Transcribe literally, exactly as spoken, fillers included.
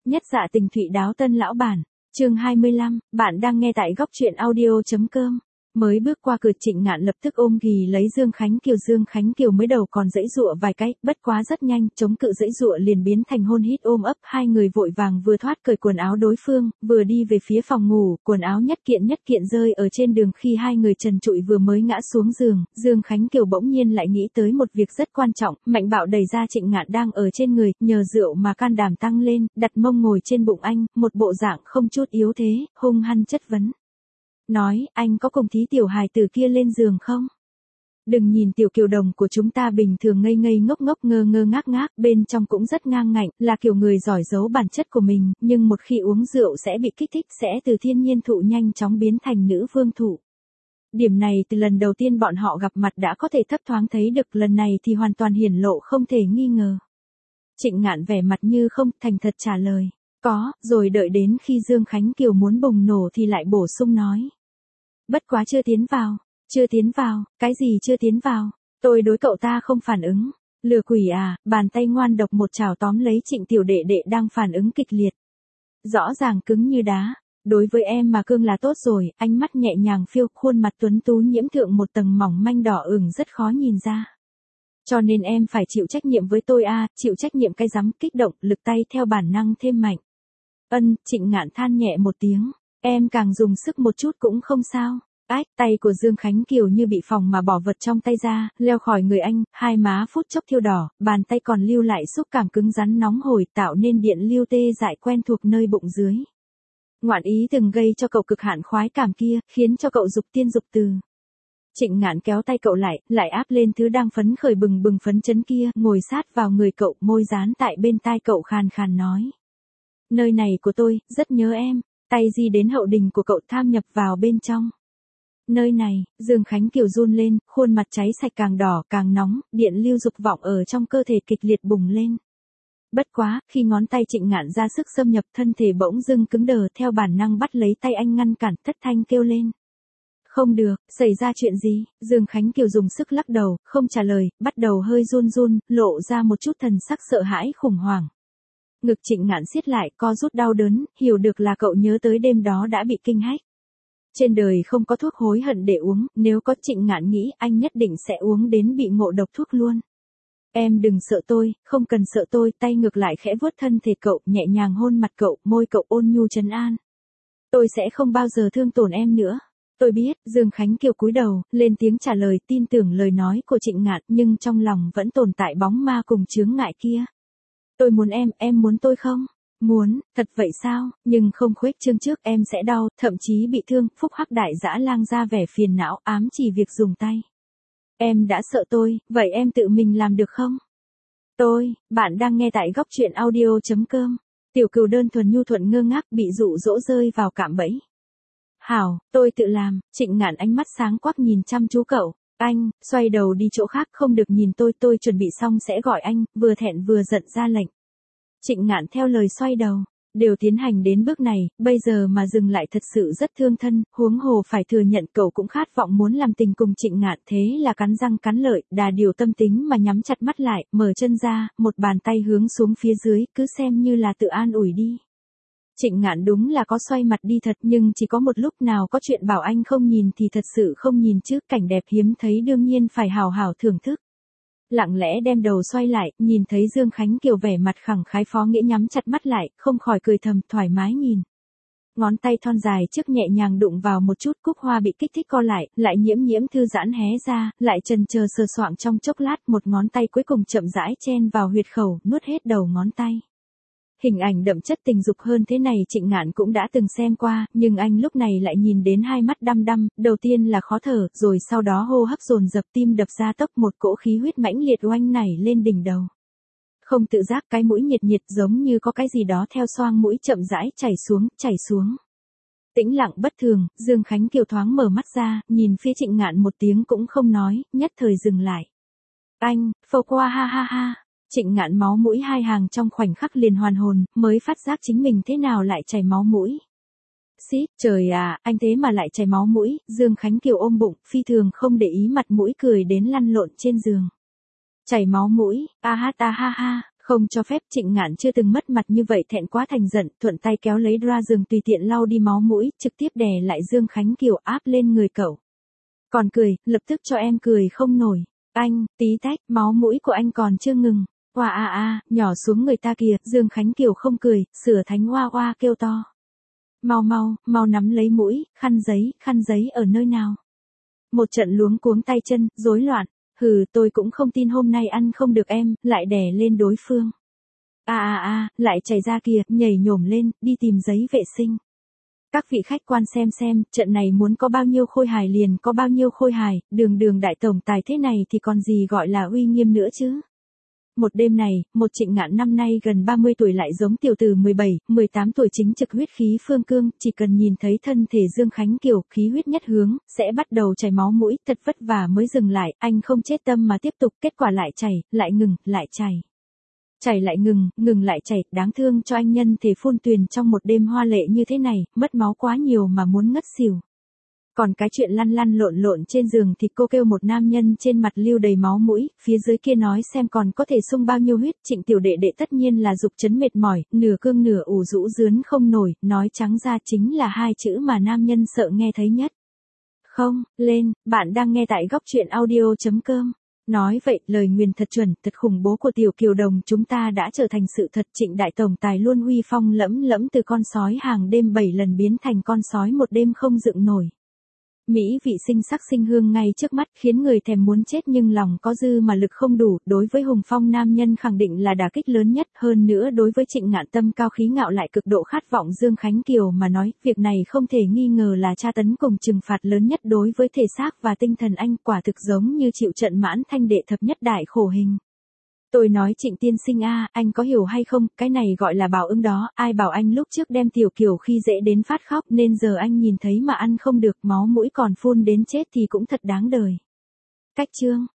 Nhất dạ tình thụy đáo tân lão bản, chương hai mươi lăm, bạn đang nghe tại góc truyện audio.com. Mới bước qua cửa Trịnh Ngạn lập tức ôm ghì lấy Dương Khánh Kiều. Dương Khánh Kiều mới đầu còn giãy giụa vài cái, bất quá rất nhanh, chống cự giãy giụa liền biến thành hôn hít ôm ấp. Hai người vội vàng vừa thoát cởi quần áo đối phương, vừa đi về phía phòng ngủ, quần áo nhất kiện nhất kiện rơi ở trên đường. Khi hai người trần trụi vừa mới ngã xuống giường, Dương Khánh Kiều bỗng nhiên lại nghĩ tới một việc rất quan trọng, mạnh bạo đẩy ra Trịnh Ngạn đang ở trên người, nhờ rượu mà can đảm tăng lên, đặt mông ngồi trên bụng anh, một bộ dạng không chút yếu thế, hung hăng chất vấn. Nói, anh có cùng thí tiểu hài tử kia lên giường không? Đừng nhìn tiểu Kiều đồng của chúng ta bình thường ngây ngây ngốc ngốc ngơ ngơ ngác ngác, bên trong cũng rất ngang ngạnh, là kiểu người giỏi giấu bản chất của mình, nhưng một khi uống rượu sẽ bị kích thích, sẽ từ thiên nhiên thụ nhanh chóng biến thành nữ vương thụ. Điểm này từ lần đầu tiên bọn họ gặp mặt đã có thể thấp thoáng thấy được, lần này thì hoàn toàn hiển lộ không thể nghi ngờ. Trịnh Ngạn vẻ mặt như không, thành thật trả lời. Có, rồi đợi đến khi Dương Khánh Kiều muốn bùng nổ thì lại bổ sung nói. Bất quá chưa tiến vào, chưa tiến vào, cái gì chưa tiến vào, tôi đối cậu ta không phản ứng, lừa quỷ à, bàn tay ngoan độc một chảo tóm lấy Trịnh tiểu đệ đệ đang phản ứng kịch liệt. Rõ ràng cứng như đá, đối với em mà cương là tốt rồi, ánh mắt nhẹ nhàng phiêu, khuôn mặt tuấn tú nhiễm thượng một tầng mỏng manh đỏ ửng rất khó nhìn ra. Cho nên em phải chịu trách nhiệm với tôi a, à, chịu trách nhiệm cái rắm, kích động, lực tay theo bản năng thêm mạnh. Ân, Trịnh Ngạn than nhẹ một tiếng, em càng dùng sức một chút cũng không sao. Ách, tay của Dương Khánh Kiều như bị phòng mà bỏ vật trong tay ra, leo khỏi người anh, hai má phút chốc thiêu đỏ, bàn tay còn lưu lại xúc cảm cứng rắn nóng hổi, tạo nên điện lưu tê dại quen thuộc nơi bụng dưới. Ngoạn ý từng gây cho cậu cực hạn khoái cảm kia, khiến cho cậu dục tiên dục từ. Trịnh Ngạn kéo tay cậu lại, lại áp lên thứ đang phấn khởi bừng bừng phấn chấn kia, ngồi sát vào người cậu, môi dán tại bên tai cậu khàn khàn nói. Nơi này của tôi, rất nhớ em, tay di đến hậu đình của cậu tham nhập vào bên trong. Nơi này, Dương Khánh Kiều run lên, khuôn mặt cháy sạch càng đỏ càng nóng, điện lưu dục vọng ở trong cơ thể kịch liệt bùng lên. Bất quá, khi ngón tay Trịnh Ngạn ra sức xâm nhập thân thể bỗng dưng cứng đờ, theo bản năng bắt lấy tay anh ngăn cản, thất thanh kêu lên. Không được, xảy ra chuyện gì? Dương Khánh Kiều dùng sức lắc đầu, không trả lời, bắt đầu hơi run run, lộ ra một chút thần sắc sợ hãi khủng hoảng. Ngực Trịnh Ngạn siết lại, co rút đau đớn, hiểu được là cậu nhớ tới đêm đó đã bị kinh hách. Trên đời không có thuốc hối hận để uống, nếu có, Trịnh Ngạn nghĩ anh nhất định sẽ uống đến bị ngộ độc thuốc luôn. Em đừng sợ tôi, không cần sợ tôi, tay ngược lại khẽ vuốt thân thể cậu, nhẹ nhàng hôn mặt cậu, môi cậu ôn nhu trấn an. Tôi sẽ không bao giờ thương tổn em nữa. Tôi biết, Dương Khánh Kiều cúi đầu, lên tiếng trả lời, tin tưởng lời nói của Trịnh Ngạn, nhưng trong lòng vẫn tồn tại bóng ma cùng chướng ngại kia. Tôi muốn em, em muốn tôi không? Muốn, thật vậy sao, nhưng không khuếch trương trước, em sẽ đau, thậm chí bị thương. Phúc Hắc đại dã lang ra vẻ phiền não, ám chỉ việc dùng tay. Em đã sợ tôi, vậy em tự mình làm được không? Tôi, bạn đang nghe tại góc truyện audio.com. Tiểu Cừu đơn thuần nhu thuận ngơ ngác, bị dụ dỗ rơi vào cạm bẫy. Hảo, tôi tự làm. Trịnh Ngạn ánh mắt sáng quắc nhìn chăm chú cậu. Anh, xoay đầu đi chỗ khác, không được nhìn tôi, tôi chuẩn bị xong sẽ gọi anh, vừa thẹn vừa giận ra lệnh. Trịnh Ngạn theo lời xoay đầu, đều tiến hành đến bước này, bây giờ mà dừng lại thật sự rất thương thân, huống hồ phải thừa nhận cậu cũng khát vọng muốn làm tình cùng Trịnh Ngạn, thế là cắn răng cắn lợi, đà điều tâm tính mà nhắm chặt mắt lại, mở chân ra, một bàn tay hướng xuống phía dưới, cứ xem như là tự an ủi đi. Trịnh Ngạn đúng là có xoay mặt đi thật, nhưng chỉ có một lúc nào có chuyện bảo anh không nhìn thì thật sự không nhìn chứ, cảnh đẹp hiếm thấy đương nhiên phải hào hào thưởng thức. Lặng lẽ đem đầu xoay lại, nhìn thấy Dương Khánh Kiều vẻ mặt khẳng khái phó nghĩa nhắm chặt mắt lại, không khỏi cười thầm, thoải mái nhìn. Ngón tay thon dài trước nhẹ nhàng đụng vào một chút, cúc hoa bị kích thích co lại, lại nhiễm nhiễm thư giãn hé ra, lại chần chờ sờ soạng trong chốc lát, một ngón tay cuối cùng chậm rãi chen vào huyệt khẩu, nuốt hết đầu ngón tay. Hình ảnh đậm chất tình dục hơn thế này Trịnh Ngạn cũng đã từng xem qua, nhưng anh lúc này lại nhìn đến hai mắt đăm đăm, đầu tiên là khó thở, rồi sau đó hô hấp dồn dập, tim đập ra tốc, một cỗ khí huyết mãnh liệt oanh nảy lên đỉnh đầu. Không tự giác cái mũi nhiệt nhiệt giống như có cái gì đó theo xoang mũi chậm rãi chảy xuống, chảy xuống. Tĩnh lặng bất thường, Dương Khánh Kiều thoáng mở mắt ra, nhìn phía Trịnh Ngạn một tiếng cũng không nói, nhất thời dừng lại. Anh, phâu qua ha ha ha. Trịnh Ngạn máu mũi hai hàng trong khoảnh khắc liền hoàn hồn, mới phát giác chính mình thế nào lại chảy máu mũi. Xít, trời à, anh thế mà lại chảy máu mũi, Dương Khánh Kiều ôm bụng, phi thường không để ý mặt mũi cười đến lăn lộn trên giường. Chảy máu mũi, a hát a ha ha, Không cho phép. Trịnh Ngạn chưa từng mất mặt như vậy, thẹn quá thành giận, thuận tay kéo lấy dra giường tùy tiện lau đi máu mũi, trực tiếp đè lại Dương Khánh Kiều áp lên người cậu. Còn cười, lập tức cho em cười không nổi. Anh, tí tách, máu mũi của anh còn chưa ngừng. Oa a a, nhỏ xuống người ta kìa. Dương Khánh Kiều không cười, sửa thành oa oa kêu to. Mau mau, mau nắm lấy mũi, khăn giấy, khăn giấy ở nơi nào? Một trận luống cuống tay chân, rối loạn. Hừ, tôi cũng không tin hôm nay ăn không được em, lại đè lên đối phương. A a a, lại chảy ra kìa, nhảy nhổm lên, đi tìm giấy vệ sinh. Các vị khách quan xem xem, trận này muốn có bao nhiêu khôi hài liền có bao nhiêu khôi hài, đường đường đại tổng tài thế này thì còn gì gọi là uy nghiêm nữa chứ. Một đêm này, một Trịnh Ngạn năm nay gần ba mươi tuổi lại giống tiểu tử mười bảy, mười tám tuổi chính trực huyết khí phương cương, chỉ cần nhìn thấy thân thể Dương Khánh Kiều, khí huyết nhất hướng, sẽ bắt đầu chảy máu mũi, thật vất vả mới dừng lại, anh không chết tâm mà tiếp tục, kết quả lại chảy, lại ngừng, lại chảy. Chảy lại ngừng, ngừng lại chảy, đáng thương cho anh nhân thể phun tuyền trong một đêm hoa lệ như thế này, mất máu quá nhiều mà muốn ngất xỉu. Còn cái chuyện lăn lăn lộn lộn trên giường thì cô kêu một nam nhân trên mặt lưu đầy máu mũi, phía dưới kia nói xem còn có thể sung bao nhiêu huyết. Trịnh tiểu đệ đệ tất nhiên là dục chấn mệt mỏi, nửa cương nửa ủ rũ rướn không nổi, nói trắng ra chính là hai chữ mà nam nhân sợ nghe thấy nhất. Không, lên, bạn đang nghe tại góc truyện audio chấm com. Nói vậy, lời nguyền thật chuẩn, thật khủng bố của Tiểu Kiều Đồng chúng ta đã trở thành sự thật. Trịnh đại tổng tài luôn uy phong lẫm lẫm, từ con sói hàng đêm bảy lần biến thành con sói một đêm không dựng nổi. Mỹ vị sinh sắc sinh hương ngay trước mắt, khiến người thèm muốn chết nhưng lòng có dư mà lực không đủ. Đối với hùng phong nam nhân khẳng định là đả kích lớn nhất, hơn nữa đối với Trịnh Ngạn tâm cao khí ngạo lại cực độ khát vọng Dương Khánh Kiều mà nói, việc này không thể nghi ngờ là tra tấn cùng trừng phạt lớn nhất đối với thể xác và tinh thần anh, quả thực giống như chịu trận mãn thanh đệ thập nhất đại khổ hình. Tôi nói Trịnh tiên sinh a, anh có hiểu hay không, cái này gọi là báo ứng đó, ai bảo anh lúc trước đem Tiểu Kiều khi dễ đến phát khóc nên giờ anh nhìn thấy mà ăn không được, máu mũi còn phun đến chết thì cũng thật đáng đời. Cách chương